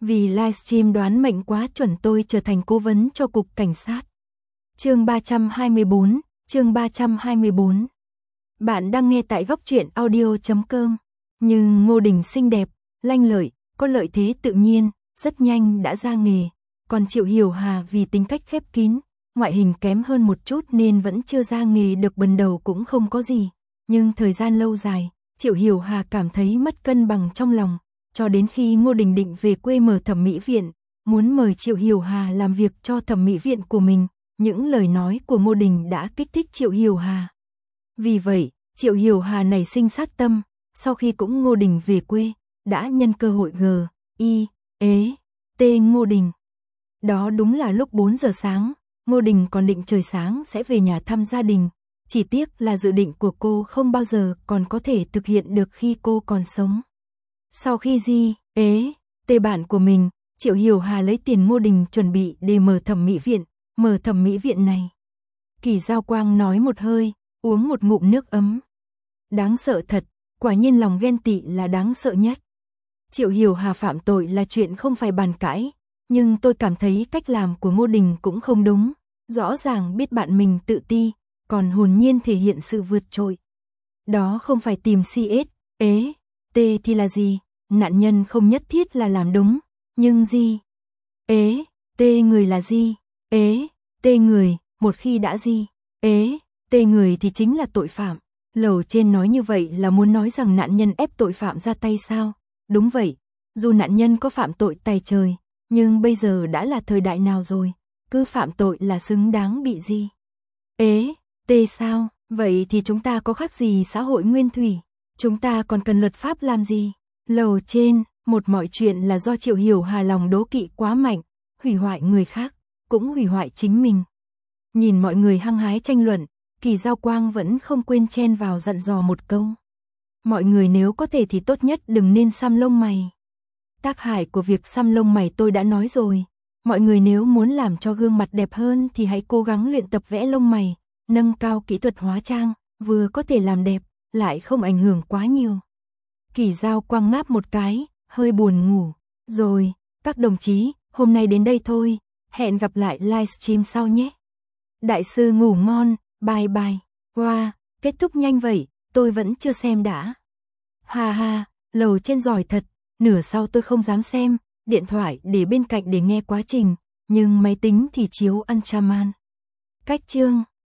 Vì livestream đoán mệnh quá chuẩn tôi trở thành cố vấn cho cục cảnh sát. Chương 324, chương 324. Bạn đang nghe tại góc truyện audio.com. Nhưng Ngô Đình xinh đẹp, lanh lợi, có lợi thế tự nhiên, rất nhanh đã ra nghề. Còn Triệu Hiểu Hà vì tính cách khép kín, ngoại hình kém hơn một chút nên vẫn chưa ra nghề được, bần đầu cũng không có gì. Nhưng thời gian lâu dài, Triệu Hiểu Hà cảm thấy mất cân bằng trong lòng. Cho đến khi Ngô Đình định về quê mở thẩm mỹ viện, muốn mời Triệu Hiểu Hà làm việc cho thẩm mỹ viện của mình, những lời nói của Ngô Đình đã kích thích Triệu Hiểu Hà. Vì vậy, Triệu Hiểu Hà nảy sinh sát tâm, sau khi cũng Ngô Đình về quê, đã nhân cơ hội T Ngô Đình. Đó đúng là lúc 4 giờ sáng, Ngô Đình còn định trời sáng sẽ về nhà thăm gia đình, chỉ tiếc là dự định của cô không bao giờ còn có thể thực hiện được khi cô còn sống. Sau khi T bạn của mình, Triệu Hiểu Hà lấy tiền Ngô Đình chuẩn bị để mở thẩm mỹ viện này. Kỳ Giao Quang nói một hơi, uống một ngụm nước ấm. Đáng sợ thật, quả nhiên lòng ghen tị là đáng sợ nhất. Triệu Hiểu Hà phạm tội là chuyện không phải bàn cãi, nhưng tôi cảm thấy cách làm của Ngô Đình cũng không đúng, rõ ràng biết bạn mình tự ti, còn hồn nhiên thể hiện sự vượt trội. Đó không phải tìm CS, T thì là gì? Nạn nhân không nhất thiết là làm đúng, nhưng T người là T người, một khi đã T người thì chính là tội phạm. Lầu trên nói như vậy là muốn nói rằng nạn nhân ép tội phạm ra tay sao? Đúng vậy, dù nạn nhân có phạm tội tày trời, nhưng bây giờ đã là thời đại nào rồi, cứ phạm tội là xứng đáng bị T sao? Vậy thì chúng ta có khác gì xã hội nguyên thủy? Chúng ta còn cần luật pháp làm gì? Lầu trên, mọi chuyện là do Triệu Hiểu Hà lòng đố kỵ quá mạnh, hủy hoại người khác, cũng hủy hoại chính mình. Nhìn mọi người hăng hái tranh luận, Kỳ Giao Quang vẫn không quên chen vào dặn dò một câu. Mọi người nếu có thể thì tốt nhất đừng nên xăm lông mày. Tác hại của việc xăm lông mày tôi đã nói rồi. Mọi người nếu muốn làm cho gương mặt đẹp hơn thì hãy cố gắng luyện tập vẽ lông mày, nâng cao kỹ thuật hóa trang, vừa có thể làm đẹp, lại không ảnh hưởng quá nhiều. Kỳ Giao Quang ngáp một cái, hơi buồn ngủ. Rồi, các đồng chí, hôm nay đến đây thôi, hẹn gặp lại livestream sau nhé. Đại sư ngủ ngon, bye bye. Wow, kết thúc nhanh vậy, tôi vẫn chưa xem đã. Ha ha, lầu trên giỏi thật, nửa sau tôi không dám xem, điện thoại để bên cạnh để nghe quá trình, nhưng máy tính thì chiếu Ultraman. Cách chương